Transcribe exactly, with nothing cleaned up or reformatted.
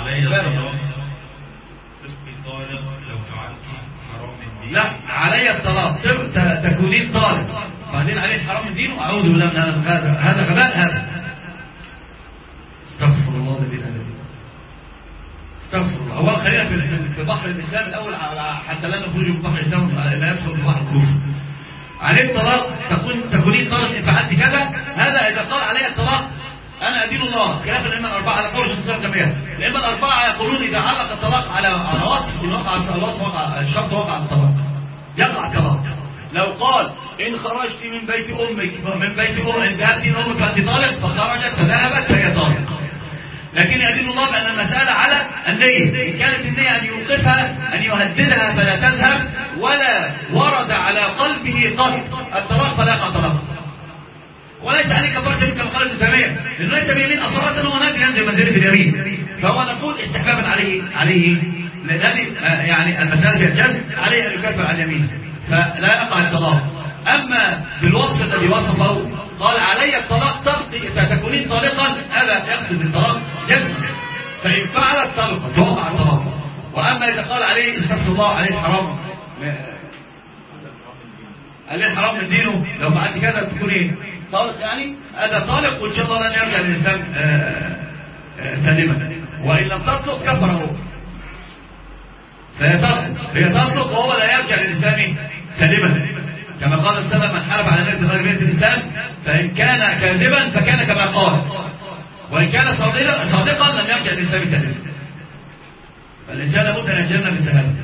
علي الطلاق طالق لو فعلت حرام الدين. لا، علي الطلاق تكونين طالق بعدين عليه حرام الدين، واعوذ بالله من هذا هذا غباء. هذا استغفر الله ده بالله، استغفر الله. هو خلينا في في بحر الاسلام الاول حتى لا نخرج من بحر الاسلام لا يدخل في بحر الكفر. عليه الطلاق تكون تكونين طالق ان فعلت كذا. هذا اذا قال علي الطلاق انا ادين الله، خلاف الائمه الاربعه على قول الشيخ الجميع. الائمه الاربعه يقولون اذا علق الطلاق على على وصف ان وقع الوصف وقع الشرط وقع الطلاق، يقع الطلاق. لو قال ان خرجت من بيت امك من بيت امك ذهبت من امك فانت طالق، فخرجت فذهبت فهي طالق. لكن يدين الله بان المساله على النيه، ان كانت النيه ان يوقفها ان يهددها فلا تذهب، ولا ورد على قلبه قط الطلاق فلا يقع طلاق. وليس عليك كفاره كما قال ابن تيميه، لانه ليس بيمين اصاله، هو نادر ينزل منزله اليمين، فهو نقول استحبابا عليه عليه لان يعني المساله في الجد عليه ان يكفر عن يمينه فلا يقع الطلاق. اما بالوصف الذي وصفه قال علي الطلاق تكونين طالقا، هذا يقصد الطلاق جزما، فان فعلت طلقا فوقع الطلاق. واما اذا قال عليه استغفر الله عليه حرام عليه حرام من دينه لو فعلت كذا تكون ايه؟ طالق، يعني هذا طالق وان شاء الله لن يرجع للاسلام سالما، وان لم تصدق كفر هو. فهي تصدق هي تصدق وهو لا يرجع للاسلام سالما، كما قال السلام من حلف على نفسه غير بيت الاسلام فان كان كاذبا فكان كما قال، وان كان صادقا صادقا لم يرجع للاسلام سالما. فالانسان لابد ان يتجنب السهاله.